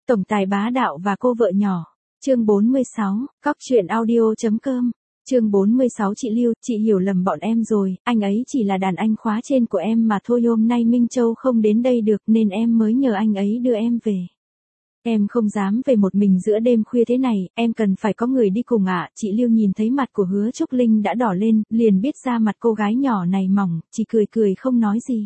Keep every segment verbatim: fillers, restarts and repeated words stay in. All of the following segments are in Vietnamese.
Tổng tài bá đạo và cô vợ nhỏ. Chương bốn mươi sáu, cóc truyện audio.com. Chương bốn mươi sáu Chị Lưu, chị hiểu lầm bọn em rồi, anh ấy chỉ là đàn anh khóa trên của em mà thôi, hôm nay Minh Châu không đến đây được nên em mới nhờ anh ấy đưa em về. Em không dám về một mình giữa đêm khuya thế này, em cần phải có người đi cùng ạ. Chị Lưu nhìn thấy mặt của Hứa Trúc Linh đã đỏ lên, liền biết ra mặt cô gái nhỏ này mỏng, chỉ cười cười không nói gì.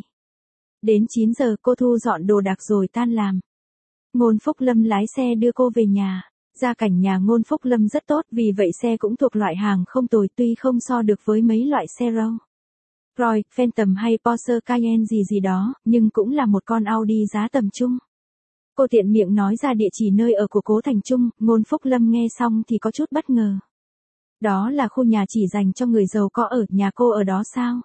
Đến chín giờ cô thu dọn đồ đạc rồi tan làm. Ngôn Phúc Lâm lái xe đưa cô về nhà. Gia cảnh nhà Ngôn Phúc Lâm rất tốt, vì vậy xe cũng thuộc loại hàng không tồi, tuy không so được với mấy loại xe Rolls Royce, Phantom hay Porsche Cayenne gì gì đó, nhưng cũng là một con Audi giá tầm trung. Cô tiện miệng nói ra địa chỉ nơi ở của Cố Thành Trung, Ngôn Phúc Lâm nghe xong thì có chút bất ngờ. Đó là khu nhà chỉ dành cho người giàu có ở, nhà cô ở đó sao?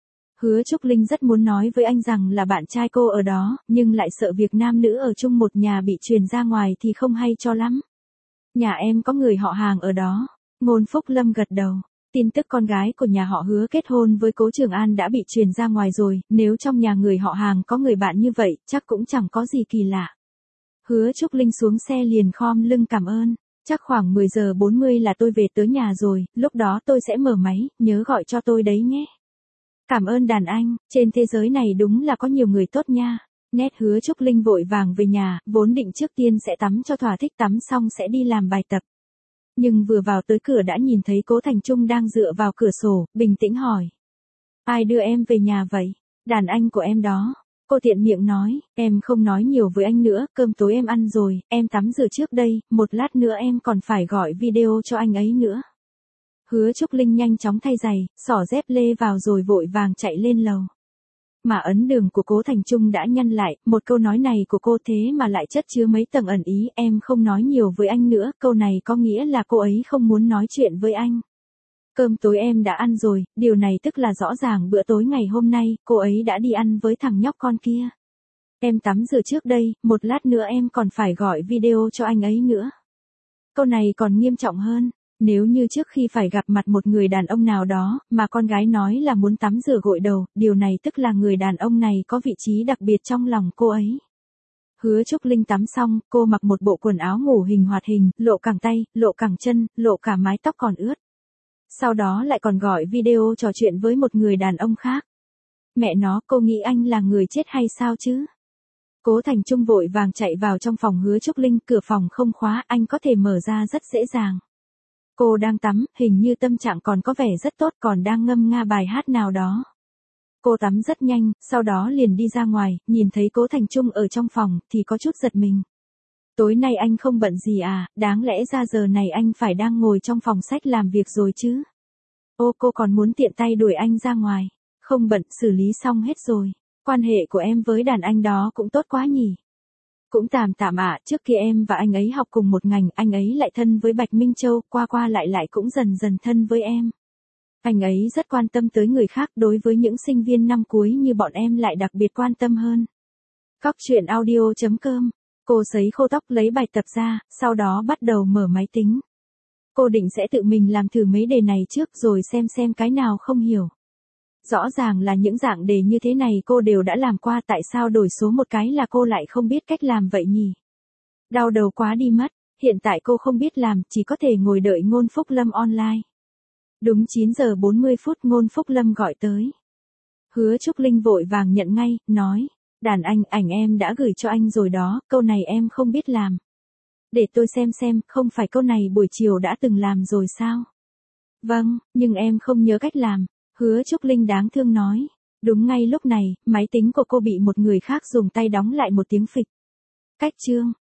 Hứa Trúc Linh rất muốn nói với anh rằng là bạn trai cô ở đó, nhưng lại sợ việc nam nữ ở chung một nhà bị truyền ra ngoài thì không hay cho lắm. Nhà em có người họ hàng ở đó. Ngôn Phúc Lâm gật đầu. Tin tức con gái của nhà họ Hứa kết hôn với Cố Trường An đã bị truyền ra ngoài rồi, nếu trong nhà người họ hàng có người bạn như vậy, chắc cũng chẳng có gì kỳ lạ. Hứa Trúc Linh xuống xe liền khom lưng cảm ơn. Chắc khoảng mười giờ bốn mươi là tôi về tới nhà rồi, lúc đó tôi sẽ mở máy, nhớ gọi cho tôi đấy nhé. Cảm ơn đàn anh, trên thế giới này đúng là có nhiều người tốt nha. Nét Hứa Trúc Linh vội vàng về nhà, vốn định trước tiên sẽ tắm cho thỏa thích, tắm xong sẽ đi làm bài tập. Nhưng vừa vào tới cửa đã nhìn thấy Cố Thành Trung đang dựa vào cửa sổ, bình tĩnh hỏi. Ai đưa em về nhà vậy? Đàn anh của em đó. Cô tiện miệng nói, em không nói nhiều với anh nữa, cơm tối em ăn rồi, em tắm rửa trước đây, một lát nữa em còn phải gọi video cho anh ấy nữa. Hứa Trúc Linh nhanh chóng thay giày, xỏ dép lê vào rồi vội vàng chạy lên lầu. Mà ấn đường của Cố Thành Trung đã nhăn lại, một câu nói này của cô thế mà lại chất chứa mấy tầng ẩn ý, em không nói nhiều với anh nữa, câu này có nghĩa là cô ấy không muốn nói chuyện với anh. Cơm tối em đã ăn rồi, điều này tức là rõ ràng bữa tối ngày hôm nay, cô ấy đã đi ăn với thằng nhóc con kia. Em tắm rửa trước đây, một lát nữa em còn phải gọi video cho anh ấy nữa. Câu này còn nghiêm trọng hơn. Nếu như trước khi phải gặp mặt một người đàn ông nào đó, mà con gái nói là muốn tắm rửa gội đầu, điều này tức là người đàn ông này có vị trí đặc biệt trong lòng cô ấy. Hứa Trúc Linh tắm xong, cô mặc một bộ quần áo ngủ hình hoạt hình, lộ cẳng tay, lộ cẳng chân, lộ cả mái tóc còn ướt. Sau đó lại còn gọi video trò chuyện với một người đàn ông khác. Mẹ nó, cô nghĩ anh là người chết hay sao chứ? Cố Thành Trung vội vàng chạy vào trong phòng Hứa Trúc Linh, cửa phòng không khóa, anh có thể mở ra rất dễ dàng. Cô đang tắm, hình như tâm trạng còn có vẻ rất tốt, còn đang ngâm nga bài hát nào đó. Cô tắm rất nhanh, sau đó liền đi ra ngoài, nhìn thấy Cố Thành Trung ở trong phòng, thì có chút giật mình. Tối nay anh không bận gì à, đáng lẽ ra giờ này anh phải đang ngồi trong phòng sách làm việc rồi chứ. Ô, cô còn muốn tiện tay đuổi anh ra ngoài. Không bận, xử lý xong hết rồi. Quan hệ của em với đàn anh đó cũng tốt quá nhỉ. Cũng tạm tạm ạ, trước kia em và anh ấy học cùng một ngành, anh ấy lại thân với Bạch Minh Châu, qua qua lại lại cũng dần dần thân với em. Anh ấy rất quan tâm tới người khác, đối với những sinh viên năm cuối như bọn em lại đặc biệt quan tâm hơn. Cóc truyện audio.com. Cô sấy khô tóc lấy bài tập ra, sau đó bắt đầu mở máy tính. Cô định sẽ tự mình làm thử mấy đề này trước rồi xem xem cái nào không hiểu. Rõ ràng là những dạng đề như thế này cô đều đã làm qua, tại sao đổi số một cái là cô lại không biết cách làm vậy nhỉ? Đau đầu quá đi mất, hiện tại cô không biết làm, chỉ có thể ngồi đợi Ngôn Phúc Lâm online. Đúng chín giờ bốn mươi phút Ngôn Phúc Lâm gọi tới. Hứa Trúc Linh vội vàng nhận ngay, nói, đàn anh, ảnh em đã gửi cho anh rồi đó, câu này em không biết làm. Để tôi xem xem, không phải câu này buổi chiều đã từng làm rồi sao? Vâng, nhưng em không nhớ cách làm. Hứa Trúc Linh đáng thương nói. Đúng ngay lúc này, máy tính của cô bị một người khác dùng tay đóng lại một tiếng phịch. Cách chương.